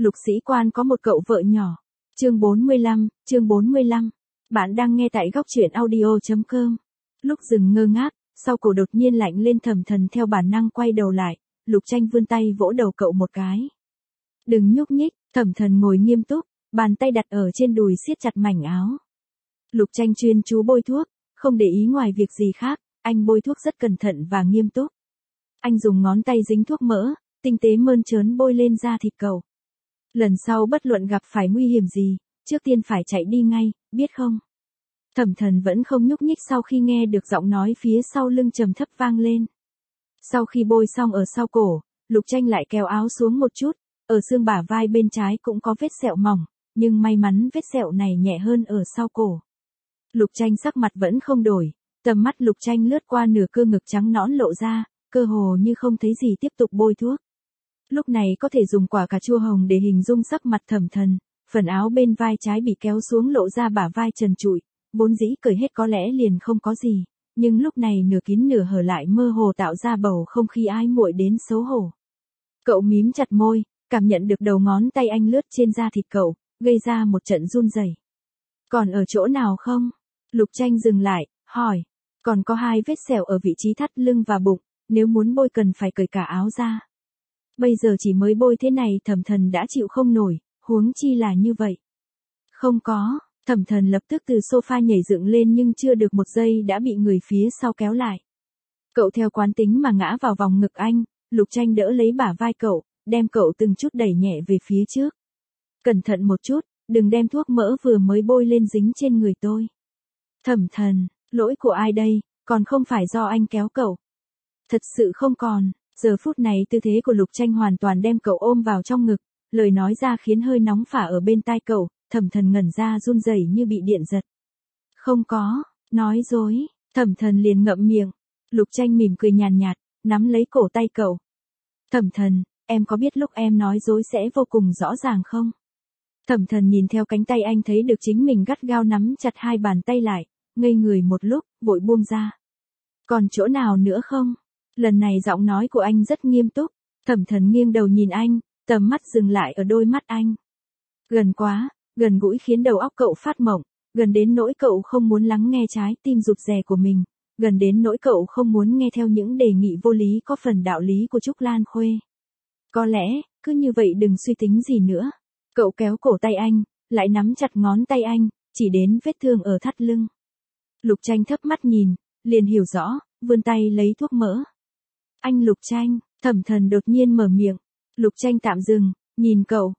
Lục Sĩ Quan có một cậu vợ nhỏ. Chương 45. Bạn đang nghe tại góc truyện audio.com. Lúc dừng ngơ ngác, sau cổ đột nhiên lạnh lên, Thẩm Thần theo bản năng quay đầu lại, Lục Tranh vươn tay vỗ đầu cậu một cái. Đừng nhúc nhích, Thẩm Thần ngồi nghiêm túc, bàn tay đặt ở trên đùi siết chặt mảnh áo. Lục Tranh chuyên chú bôi thuốc, không để ý ngoài việc gì khác, anh bôi thuốc rất cẩn thận và nghiêm túc. Anh dùng ngón tay dính thuốc mỡ, tinh tế mơn trớn bôi lên da thịt cậu. Lần sau bất luận gặp phải nguy hiểm gì, trước tiên phải chạy đi ngay, biết không? Thẩm Thần vẫn không nhúc nhích sau khi nghe được giọng nói phía sau lưng trầm thấp vang lên. Sau khi bôi xong ở sau cổ, Lục Tranh lại kéo áo xuống một chút, ở xương bả vai bên trái cũng có vết sẹo mỏng, nhưng may mắn vết sẹo này nhẹ hơn ở sau cổ. Lục Tranh sắc mặt vẫn không đổi, tầm mắt Lục Tranh lướt qua nửa cơ ngực trắng nõn lộ ra, cơ hồ như không thấy gì tiếp tục bôi thuốc. Lúc này có thể dùng quả cà chua hồng để hình dung sắc mặt Thẩm Thần, phần áo bên vai trái bị kéo xuống lộ ra bả vai trần trụi, vốn dĩ cởi hết có lẽ liền không có gì, nhưng lúc này nửa kín nửa hở lại mơ hồ tạo ra bầu không khí ái muội đến xấu hổ. Cậu mím chặt môi, cảm nhận được đầu ngón tay anh lướt trên da thịt cậu, gây ra một trận run rẩy. Còn ở chỗ nào không? Lục Tranh dừng lại, hỏi. Còn có 2 vết sẹo ở vị trí thắt lưng và bụng, nếu muốn bôi cần phải cởi cả áo ra. Bây giờ chỉ mới bôi thế này Thẩm Thần đã chịu không nổi, huống chi là như vậy. Không có, Thẩm Thần lập tức từ sofa nhảy dựng lên nhưng chưa được một giây đã bị người phía sau kéo lại. Cậu theo quán tính mà ngã vào vòng ngực anh, Lục Tranh đỡ lấy bả vai cậu, đem cậu từng chút đẩy nhẹ về phía trước. Cẩn thận một chút, đừng đem thuốc mỡ vừa mới bôi lên dính trên người tôi. Thẩm Thần, lỗi của ai đây, còn không phải do anh kéo cậu. Thật sự không còn. Giờ phút này tư thế của Lục Tranh hoàn toàn đem cậu ôm vào trong ngực, lời nói ra khiến hơi nóng phả ở bên tai cậu, Thẩm Thần ngẩn ra run rẩy như bị điện giật. Không có, nói dối, Thẩm Thần liền ngậm miệng. Lục Tranh mỉm cười nhàn nhạt, nắm lấy cổ tay cậu. Thẩm Thần, em có biết lúc em nói dối sẽ vô cùng rõ ràng không? Thẩm Thần nhìn theo cánh tay anh thấy được chính mình gắt gao nắm chặt 2 bàn tay lại, ngây người một lúc, vội buông ra. Còn chỗ nào nữa không? Lần này giọng nói của anh rất nghiêm túc, Thẩm Thần nghiêng đầu nhìn anh, tầm mắt dừng lại ở đôi mắt anh. Gần quá, gần gũi khiến đầu óc cậu phát mộng, gần đến nỗi cậu không muốn lắng nghe trái tim rụt rè của mình, gần đến nỗi cậu không muốn nghe theo những đề nghị vô lý có phần đạo lý của Trúc Lan Khuê. Có lẽ, cứ như vậy đừng suy tính gì nữa. Cậu kéo cổ tay anh, lại nắm chặt ngón tay anh, chỉ đến vết thương ở thắt lưng. Lục Tranh thấp mắt nhìn, liền hiểu rõ, vươn tay lấy thuốc mỡ. Anh Lục Tranh, Thẩm Thần đột nhiên mở miệng. Lục Tranh tạm dừng, nhìn cậu.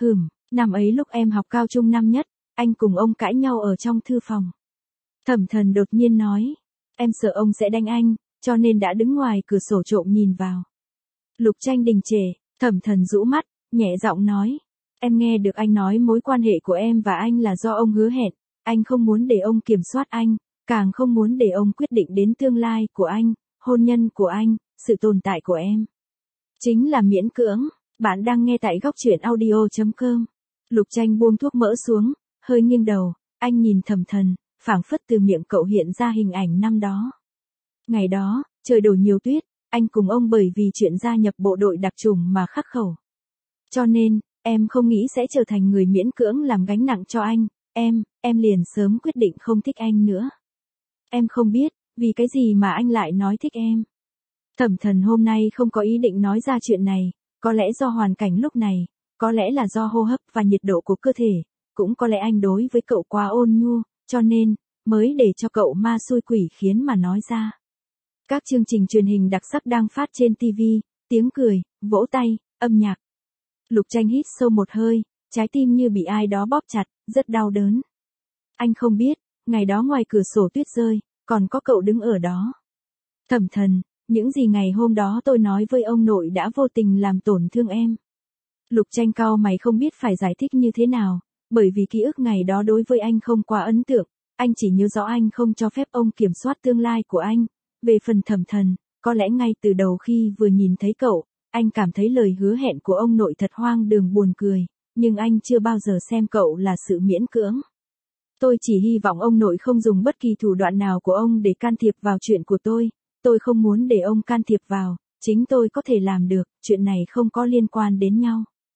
Năm ấy lúc em học cao trung năm nhất, anh cùng ông cãi nhau ở trong thư phòng. Thẩm Thần đột nhiên nói. Em sợ ông sẽ đánh anh, cho nên đã đứng ngoài cửa sổ trộm nhìn vào. Lục Tranh đình trệ, Thẩm Thần rũ mắt, nhẹ giọng nói. Em nghe được anh nói mối quan hệ của em và anh là do ông hứa hẹn, anh không muốn để ông kiểm soát anh, càng không muốn để ông quyết định đến tương lai của anh, hôn nhân của anh, sự tồn tại của em. Chính là miễn cưỡng, bạn đang nghe tại góc truyện audio.com. Lục Tranh buông thuốc mỡ xuống, hơi nghiêng đầu, anh nhìn Thẩm Thần, phảng phất từ miệng cậu hiện ra hình ảnh năm đó. Ngày đó, trời đổ nhiều tuyết, anh cùng ông bởi vì chuyện gia nhập bộ đội đặc chủng mà khắc khẩu. Cho nên, em không nghĩ sẽ trở thành người miễn cưỡng làm gánh nặng cho anh, em liền sớm quyết định không thích anh nữa. Em không biết, vì cái gì mà anh lại nói thích em. Thẩm Thần hôm nay không có ý định nói ra chuyện này, có lẽ do hoàn cảnh lúc này, có lẽ là do hô hấp và nhiệt độ của cơ thể, cũng có lẽ anh đối với cậu quá ôn nhu, cho nên, mới để cho cậu ma xui quỷ khiến mà nói ra. Các chương trình truyền hình đặc sắc đang phát trên TV, tiếng cười, vỗ tay, âm nhạc. Lục Tranh hít sâu một hơi, trái tim như bị ai đó bóp chặt, rất đau đớn. Anh không biết, ngày đó ngoài cửa sổ tuyết rơi, còn có cậu đứng ở đó. Thẩm Thần, những gì ngày hôm đó tôi nói với ông nội đã vô tình làm tổn thương em. Lục Tranh cau mày không biết phải giải thích như thế nào, bởi vì ký ức ngày đó đối với anh không quá ấn tượng, anh chỉ nhớ rõ anh không cho phép ông kiểm soát tương lai của anh. Về phần Thẩm Thần, có lẽ ngay từ đầu khi vừa nhìn thấy cậu, anh cảm thấy lời hứa hẹn của ông nội thật hoang đường buồn cười, nhưng anh chưa bao giờ xem cậu là sự miễn cưỡng. Tôi chỉ hy vọng ông nội không dùng bất kỳ thủ đoạn nào của ông để can thiệp vào chuyện của tôi không muốn để ông can thiệp vào, chính tôi có thể làm được, chuyện này không có liên quan đến nhau.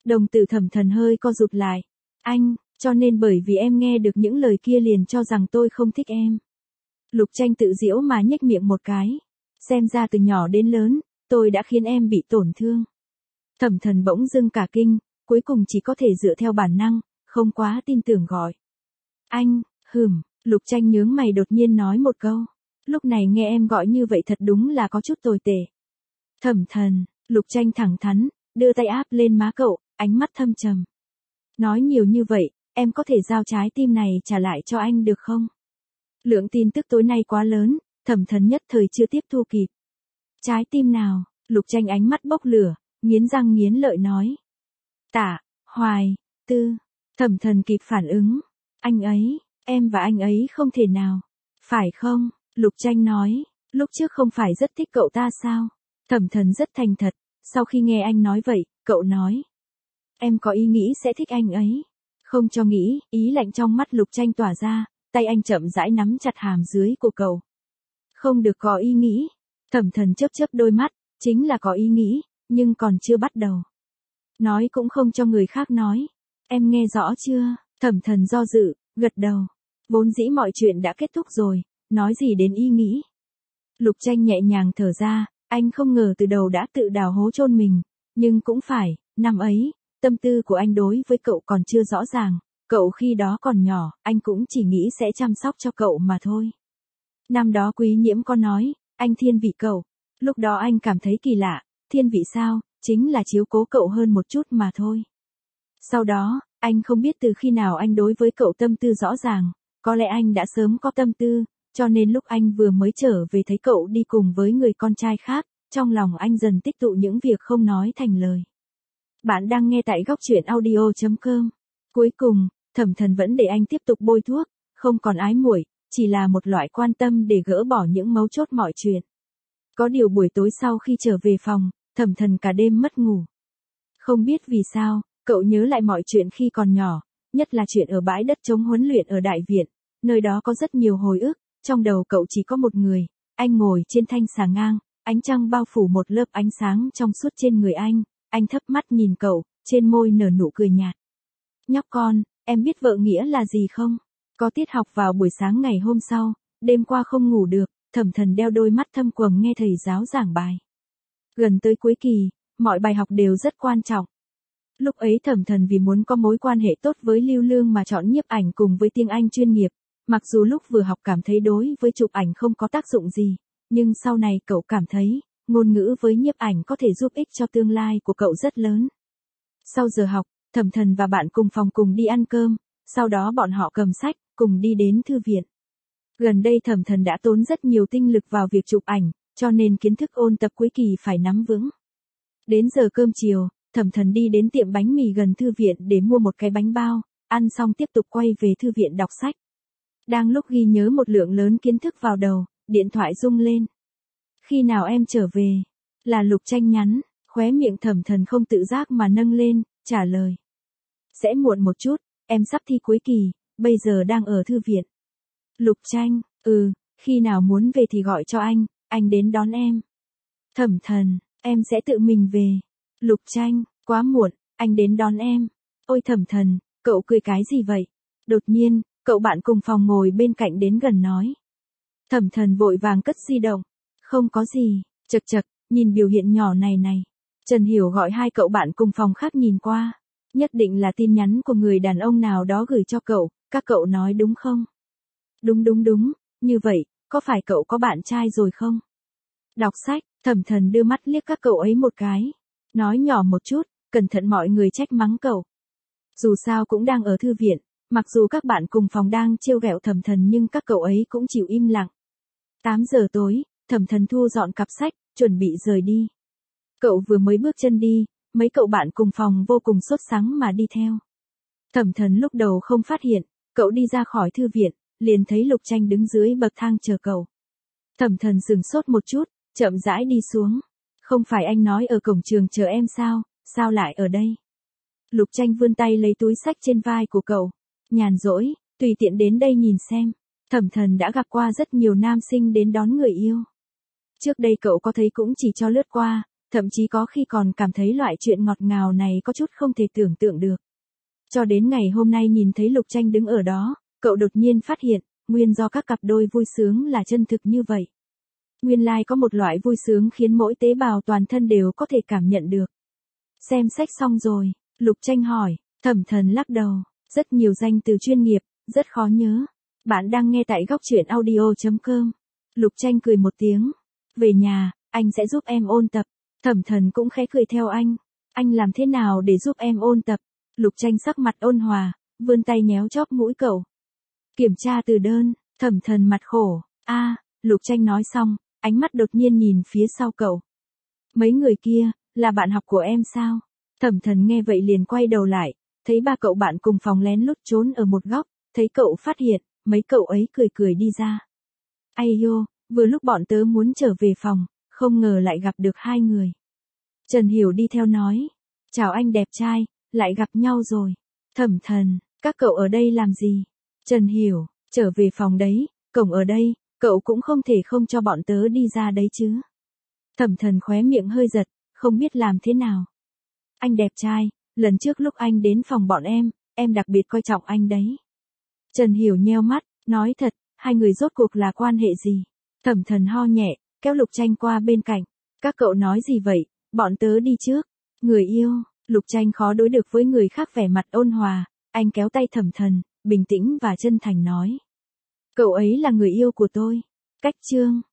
Đồng tử Thẩm Thần hơi co rụt lại. Anh, cho nên bởi vì em nghe được những lời kia liền cho rằng tôi không thích em. Lục Tranh tự giễu mà nhếch miệng một cái. Xem ra từ nhỏ đến lớn, tôi đã khiến em bị tổn thương. Thẩm Thần bỗng dưng cả kinh, cuối cùng chỉ có thể dựa theo bản năng, không quá tin tưởng gọi. Anh, Lục Tranh nhướng mày đột nhiên nói một câu. Lúc này nghe em gọi như vậy thật đúng là có chút tồi tệ. Thẩm Thần, Lục Tranh thẳng thắn, đưa tay áp lên má cậu, ánh mắt thâm trầm. Nói nhiều như vậy, em có thể giao trái tim này trả lại cho anh được không? Lượng tin tức tối nay quá lớn, Thẩm Thần nhất thời chưa tiếp thu kịp. Trái tim nào? Lục Tranh ánh mắt bốc lửa, nghiến răng nghiến lợi nói. Tạ, Hoài, Tư. Thẩm Thần kịp phản ứng. Anh ấy, em và anh ấy không thể nào. Phải không? Lục Tranh nói. Lúc trước không phải rất thích cậu ta sao? Thẩm Thần rất thành thật. Sau khi nghe anh nói vậy, cậu nói. Em có ý nghĩ sẽ thích anh ấy. Không cho nghĩ, ý lạnh trong mắt Lục Tranh tỏa ra, tay anh chậm rãi nắm chặt hàm dưới của cậu. Không được có ý nghĩ. Thẩm Thần chớp chớp đôi mắt, chính là có ý nghĩ, nhưng còn chưa bắt đầu. Nói cũng không cho người khác nói. Em nghe rõ chưa? Thẩm Thần do dự, gật đầu. Vốn dĩ mọi chuyện đã kết thúc rồi, nói gì đến ý nghĩ. Lục Tranh nhẹ nhàng thở ra, anh không ngờ từ đầu đã tự đào hố chôn mình, nhưng cũng phải, năm ấy, tâm tư của anh đối với cậu còn chưa rõ ràng, cậu khi đó còn nhỏ, anh cũng chỉ nghĩ sẽ chăm sóc cho cậu mà thôi. Năm đó Quý Nhiễm có nói, anh thiên vị cậu, lúc đó anh cảm thấy kỳ lạ, thiên vị sao, chính là chiếu cố cậu hơn một chút mà thôi. Sau đó, anh không biết từ khi nào anh đối với cậu tâm tư rõ ràng, có lẽ anh đã sớm có tâm tư, cho nên lúc anh vừa mới trở về thấy cậu đi cùng với người con trai khác, trong lòng anh dần tích tụ những việc không nói thành lời. Bạn đang nghe tại góc truyện audio.com. Cuối cùng, Thẩm Thần vẫn để anh tiếp tục bôi thuốc, không còn ái muội, chỉ là một loại quan tâm để gỡ bỏ những mấu chốt mọi chuyện. Có điều buổi tối sau khi trở về phòng, Thẩm Thần cả đêm mất ngủ. Không biết vì sao, cậu nhớ lại mọi chuyện khi còn nhỏ, nhất là chuyện ở bãi đất trống huấn luyện ở Đại Viện, nơi đó có rất nhiều hồi ức, trong đầu cậu chỉ có một người, anh ngồi trên thanh xà ngang, ánh trăng bao phủ một lớp ánh sáng trong suốt trên người anh thấp mắt nhìn cậu, trên môi nở nụ cười nhạt. Nhóc con, em biết vợ nghĩa là gì không? Có tiết học vào buổi sáng ngày hôm sau, đêm qua không ngủ được, Thẩm Thần đeo đôi mắt thâm quầng nghe thầy giáo giảng bài. Gần tới cuối kỳ, mọi bài học đều rất quan trọng. Lúc ấy Thẩm Thần vì muốn có mối quan hệ tốt với Lưu Lương mà chọn nhiếp ảnh cùng với tiếng Anh chuyên nghiệp, mặc dù lúc vừa học cảm thấy đối với chụp ảnh không có tác dụng gì, nhưng sau này cậu cảm thấy, ngôn ngữ với nhiếp ảnh có thể giúp ích cho tương lai của cậu rất lớn. Sau giờ học, Thẩm Thần và bạn cùng phòng cùng đi ăn cơm, sau đó bọn họ cầm sách, cùng đi đến thư viện. Gần đây Thẩm Thần đã tốn rất nhiều tinh lực vào việc chụp ảnh, cho nên kiến thức ôn tập cuối kỳ phải nắm vững. Đến giờ cơm chiều, Thẩm Thần đi đến tiệm bánh mì gần thư viện để mua một cái bánh bao, ăn xong tiếp tục quay về thư viện đọc sách. Đang lúc ghi nhớ một lượng lớn kiến thức vào đầu, điện thoại rung lên. Khi nào em trở về? Là Lục Tranh nhắn, khóe miệng Thẩm Thần không tự giác mà nâng lên, trả lời. Sẽ muộn một chút, em sắp thi cuối kỳ, bây giờ đang ở thư viện. Lục Tranh, khi nào muốn về thì gọi cho anh đến đón em. Thẩm Thần, em sẽ tự mình về. Lục Tranh, quá muộn, anh đến đón em. Ôi Thẩm Thần, cậu cười cái gì vậy? Đột nhiên, cậu bạn cùng phòng ngồi bên cạnh đến gần nói. Thẩm Thần vội vàng cất di động. Không có gì, chật chật, nhìn biểu hiện nhỏ này. Trần Hiểu gọi hai cậu bạn cùng phòng khác nhìn qua. Nhất định là tin nhắn của người đàn ông nào đó gửi cho cậu, các cậu nói đúng không? Đúng, như vậy, có phải cậu có bạn trai rồi không? Đọc sách, Thẩm Thần đưa mắt liếc các cậu ấy một cái. Nói nhỏ một chút, cẩn thận mọi người trách mắng cậu. Dù sao cũng đang ở thư viện, mặc dù các bạn cùng phòng đang trêu ghẹo Thẩm Thần nhưng các cậu ấy cũng chịu im lặng. 8 giờ tối, Thẩm Thần thu dọn cặp sách, chuẩn bị rời đi. Cậu vừa mới bước chân đi, mấy cậu bạn cùng phòng vô cùng sốt sắng mà đi theo. Thẩm Thần lúc đầu không phát hiện, cậu đi ra khỏi thư viện, liền thấy Lục Tranh đứng dưới bậc thang chờ cậu. Thẩm Thần sửng sốt một chút, chậm rãi đi xuống. Không phải anh nói ở cổng trường chờ em sao lại ở đây? Lục Tranh vươn tay lấy túi sách trên vai của cậu. Nhàn rỗi, tùy tiện đến đây nhìn xem. Thẩm Thần đã gặp qua rất nhiều nam sinh đến đón người yêu. Trước đây cậu có thấy cũng chỉ cho lướt qua, thậm chí có khi còn cảm thấy loại chuyện ngọt ngào này có chút không thể tưởng tượng được. Cho đến ngày hôm nay nhìn thấy Lục Tranh đứng ở đó, cậu đột nhiên phát hiện, nguyên do các cặp đôi vui sướng là chân thực như vậy. Nguyên lai có một loại vui sướng khiến mỗi tế bào toàn thân đều có thể cảm nhận được. Xem sách xong rồi, Lục Tranh hỏi, Thẩm Thần lắc đầu, rất nhiều danh từ chuyên nghiệp, rất khó nhớ. Bạn đang nghe tại góc truyện audio.com. Lục Tranh cười một tiếng. Về nhà, anh sẽ giúp em ôn tập. Thẩm Thần cũng khẽ cười theo anh. Anh làm thế nào để giúp em ôn tập? Lục Tranh sắc mặt ôn hòa, vươn tay nhéo chóp mũi cậu. Kiểm tra từ đơn, Thẩm Thần mặt khổ. Lục Tranh nói xong, ánh mắt đột nhiên nhìn phía sau cậu. Mấy người kia, là bạn học của em sao? Thẩm Thần nghe vậy liền quay đầu lại, thấy ba cậu bạn cùng phòng lén lút trốn ở một góc, thấy cậu phát hiện, mấy cậu ấy cười cười đi ra. Ai yo, vừa lúc bọn tớ muốn trở về phòng, không ngờ lại gặp được hai người. Trần Hiểu đi theo nói, chào anh đẹp trai, lại gặp nhau rồi. Thẩm Thần, các cậu ở đây làm gì? Trần Hiểu, trở về phòng đấy, cổng ở đây, cậu cũng không thể không cho bọn tớ đi ra đấy chứ. Thẩm Thần khóe miệng hơi giật, không biết làm thế nào. Anh đẹp trai, lần trước lúc anh đến phòng bọn em đặc biệt coi trọng anh đấy. Trần Hiểu nheo mắt, nói thật, hai người rốt cuộc là quan hệ gì? Thẩm Thần ho nhẹ, kéo Lục Tranh qua bên cạnh. Các cậu nói gì vậy, bọn tớ đi trước. Người yêu, Lục Tranh khó đối được với người khác vẻ mặt ôn hòa, anh kéo tay Thẩm Thần, bình tĩnh và chân thành nói. Cậu ấy là người yêu của tôi. Cách chương.